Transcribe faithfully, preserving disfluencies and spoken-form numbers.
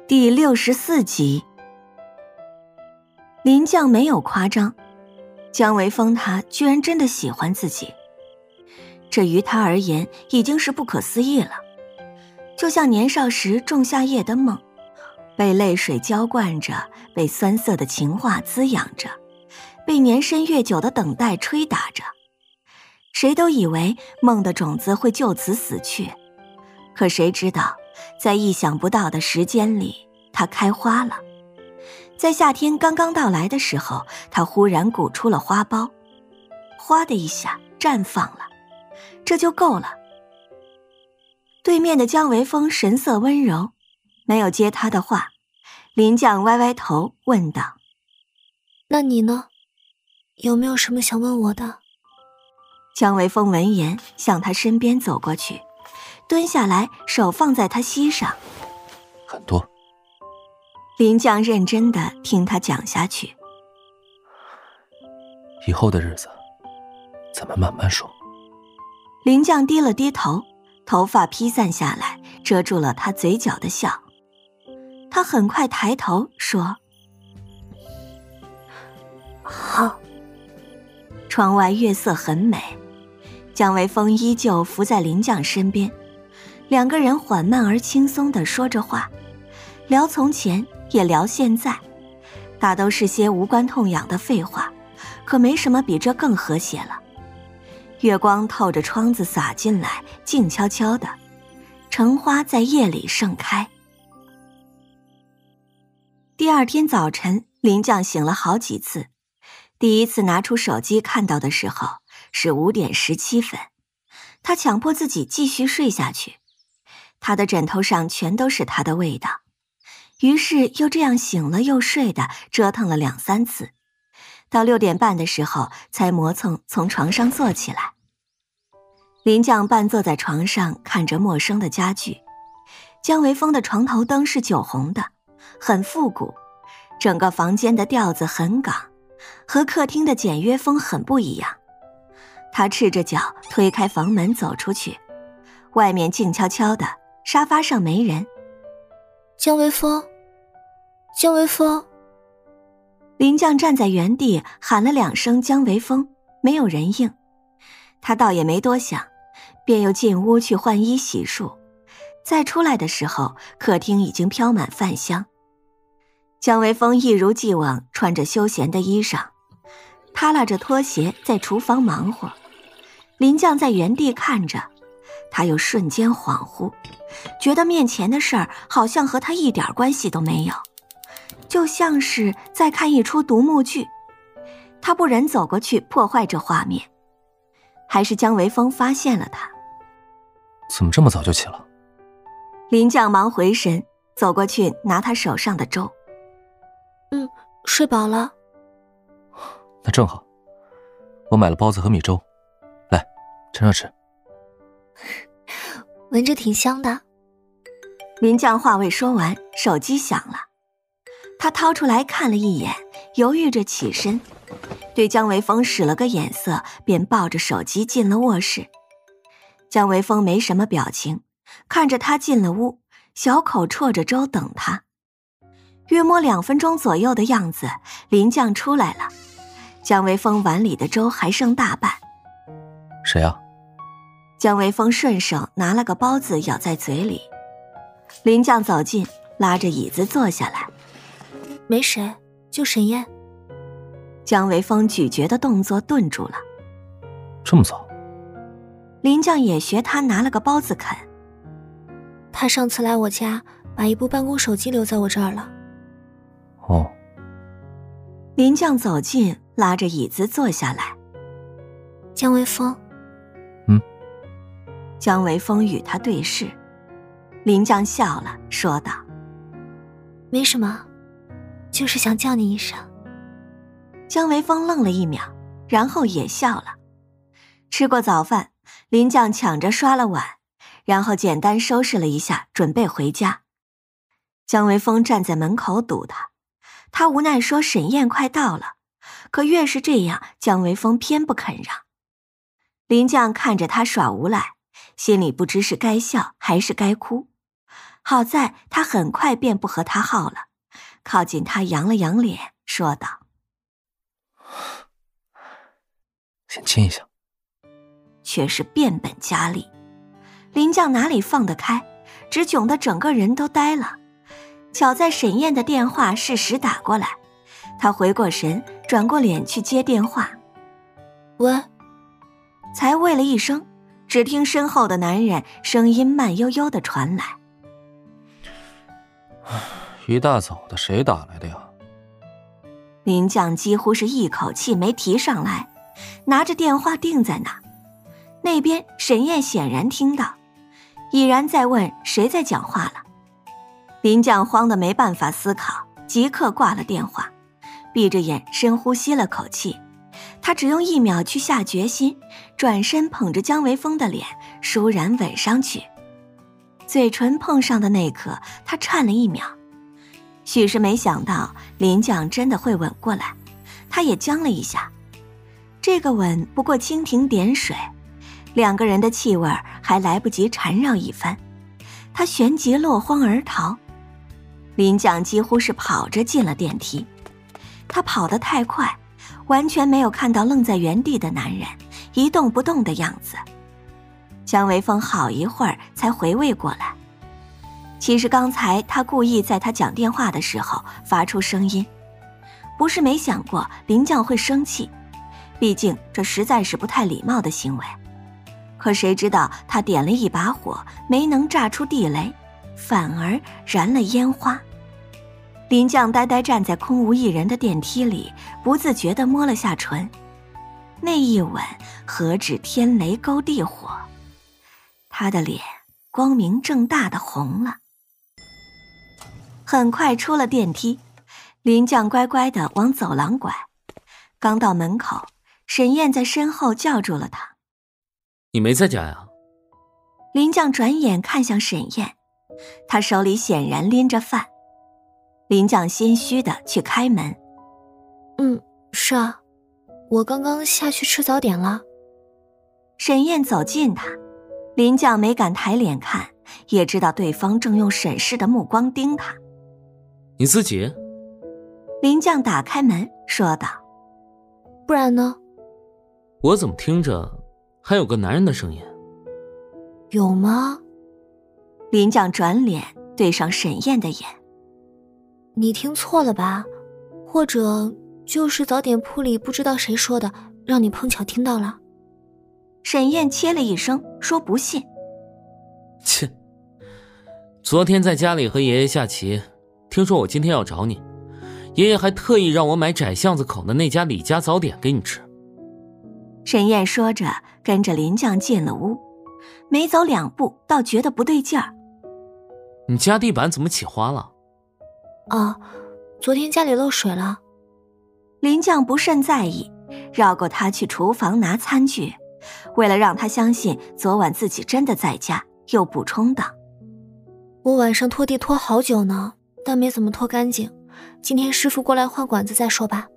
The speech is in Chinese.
第六十四集。林将没有夸张，姜维峰他居然真的喜欢自己，这于他而言已经是不可思议了。就像年少时仲夏夜的梦，被泪水浇灌着，被酸涩的情话滋养着，被年深月久的等待吹打着。谁都以为梦的种子会就此死去，可谁知道在意想不到的时间里，它开花了。在夏天刚刚到来的时候，它忽然鼓出了花苞，哗的一下绽放了，这就够了。对面的姜维峰神色温柔，没有接他的话。林将歪歪头问道： 那你呢？有没有什么想问我的？ 姜维峰闻言向他身边走过去，蹲下来，手放在他膝上。 很多。 林将认真地听他讲下去。 以后的日子咱们慢慢说。 林将低了低头，头发披散下来，遮住了他嘴角的笑。他很快抬头说： 好。 窗外月色很美，姜维峰依旧伏在林将身边，两个人缓慢而轻松地说着话，聊从前也聊现在，大都是些无关痛痒的废话，可没什么比这更和谐了。月光透着窗子洒进来，静悄悄的，橙花在夜里盛开。第二天早晨，林将醒了好几次，第一次拿出手机看到的时候是五点十七分，他强迫自己继续睡下去，他的枕头上全都是他的味道，于是又这样醒了又睡的折腾了两三次，到六点半的时候才磨蹭从床上坐起来。林将半坐在床上看着陌生的家具，姜维峰的床头灯是酒红的，很复古，整个房间的调子很港，和客厅的简约风很不一样。他赤着脚推开房门走出去，外面静悄悄的，沙发上没人。 姜维峰，姜维峰。 林将站在原地喊了两声姜维峰，没有人应。他倒也没多想，便又进屋去换衣洗漱。再出来的时候，客厅已经飘满饭香。姜维峰一如既往穿着休闲的衣裳，他拉着拖鞋在厨房忙活。林将在原地看着，他又瞬间恍惚，觉得面前的事儿好像和他一点关系都没有，就像是在看一出独幕剧。他不忍走过去破坏这画面，还是姜维峰发现了他。 怎么这么早就起了？ 林将忙回神，走过去拿他手上的粥。 嗯，睡饱了。 那正好，我买了包子和米粥，来，趁热吃。 闻着挺香的。 林将话未说完，手机响了。他掏出来看了一眼，犹豫着起身，对姜维峰使了个眼色，便抱着手机进了卧室。姜维峰没什么表情，看着他进了屋，小口啜着粥等他。约摸两分钟左右的样子，林将出来了。姜维峰碗里的粥还剩大半。 谁啊？ 姜维峰顺手拿了个包子咬在嘴里。林将走近，拉着椅子坐下来。 没谁，就沈燕。 姜维峰咀嚼的动作顿住了。 这么早？ 林将也学他拿了个包子啃。 他上次来我家，把一部办公手机留在我这儿了。 哦。 林将走近，拉着椅子坐下来。 姜维峰。 嗯。 姜维峰与他对视。林将笑了，说道： 没什么，就是想叫你一声。 姜维峰愣了一秒，然后也笑了。吃过早饭，林将抢着刷了碗，然后简单收拾了一下，准备回家。姜维峰站在门口堵他，他无奈说沈燕快到了，可越是这样，姜维峰偏不肯让。林将看着他耍无赖，心里不知是该笑还是该哭。 好在他很快便不和他耗了，靠近他扬了扬脸，说道： 先亲一下。 却是变本加厉，林将哪里放得开，只窘得整个人都呆了。巧在沈燕的电话适时打过来，他回过神，转过脸去接电话。 喂， 才喂了一声，只听身后的男人声音慢悠悠地传来： 一大早的，谁打来的呀？ 林将几乎是一口气没提上来，拿着电话定在那。那边沈燕显然听到，已然在问谁在讲话了。林将慌得没办法思考，即刻挂了电话，闭着眼深呼吸了口气。他只用一秒去下决心，转身捧着姜维峰的脸倏然吻上去。嘴唇碰上的那刻，他颤了一秒，许是没想到林将真的会吻过来，他也僵了一下。这个吻不过蜻蜓点水，两个人的气味还来不及缠绕一番，他旋即落荒而逃。林将几乎是跑着进了电梯，他跑得太快，完全没有看到愣在原地的男人一动不动的样子。姜维峰好一会儿才回味过来，其实刚才他故意在他讲电话的时候发出声音，不是没想过林将会生气，毕竟这实在是不太礼貌的行为。可谁知道他点了一把火，没能炸出地雷，反而燃了烟花。林将呆呆站在空无一人的电梯里，不自觉地摸了下唇，那一吻何止天雷勾地火，他的脸光明正大的红了。很快出了电梯，林将乖乖地往走廊拐，刚到门口，沈燕在身后叫住了他： 你没在家呀？ 林将转眼看向沈燕，他手里显然拎着饭。林将心虚地去开门： 嗯，是啊，我刚刚下去吃早点了。 沈燕走近他，林将没敢抬脸看，也知道对方正用审视的目光盯他。 你自己？ 林将打开门说道： 不然呢？ 我怎么听着还有个男人的声音？ 有吗？ 林将转脸对上沈燕的眼： 你听错了吧？或者就是早点铺里不知道谁说的，让你碰巧听到了。 沈燕切了一声说不信。 切，昨天在家里和爷爷下棋，听说我今天要找你，爷爷还特意让我买窄巷子口的那家李家早点给你吃。 沈燕说着跟着林将进了屋，没走两步倒觉得不对劲儿。 你家地板怎么起花了？ 哦，昨天家里漏水了。 林将不甚在意，绕过他去厨房拿餐具，为了让他相信昨晚自己真的在家，又补充道： 我晚上拖地拖好久呢，但没怎么拖干净，今天师傅过来换管子再说吧。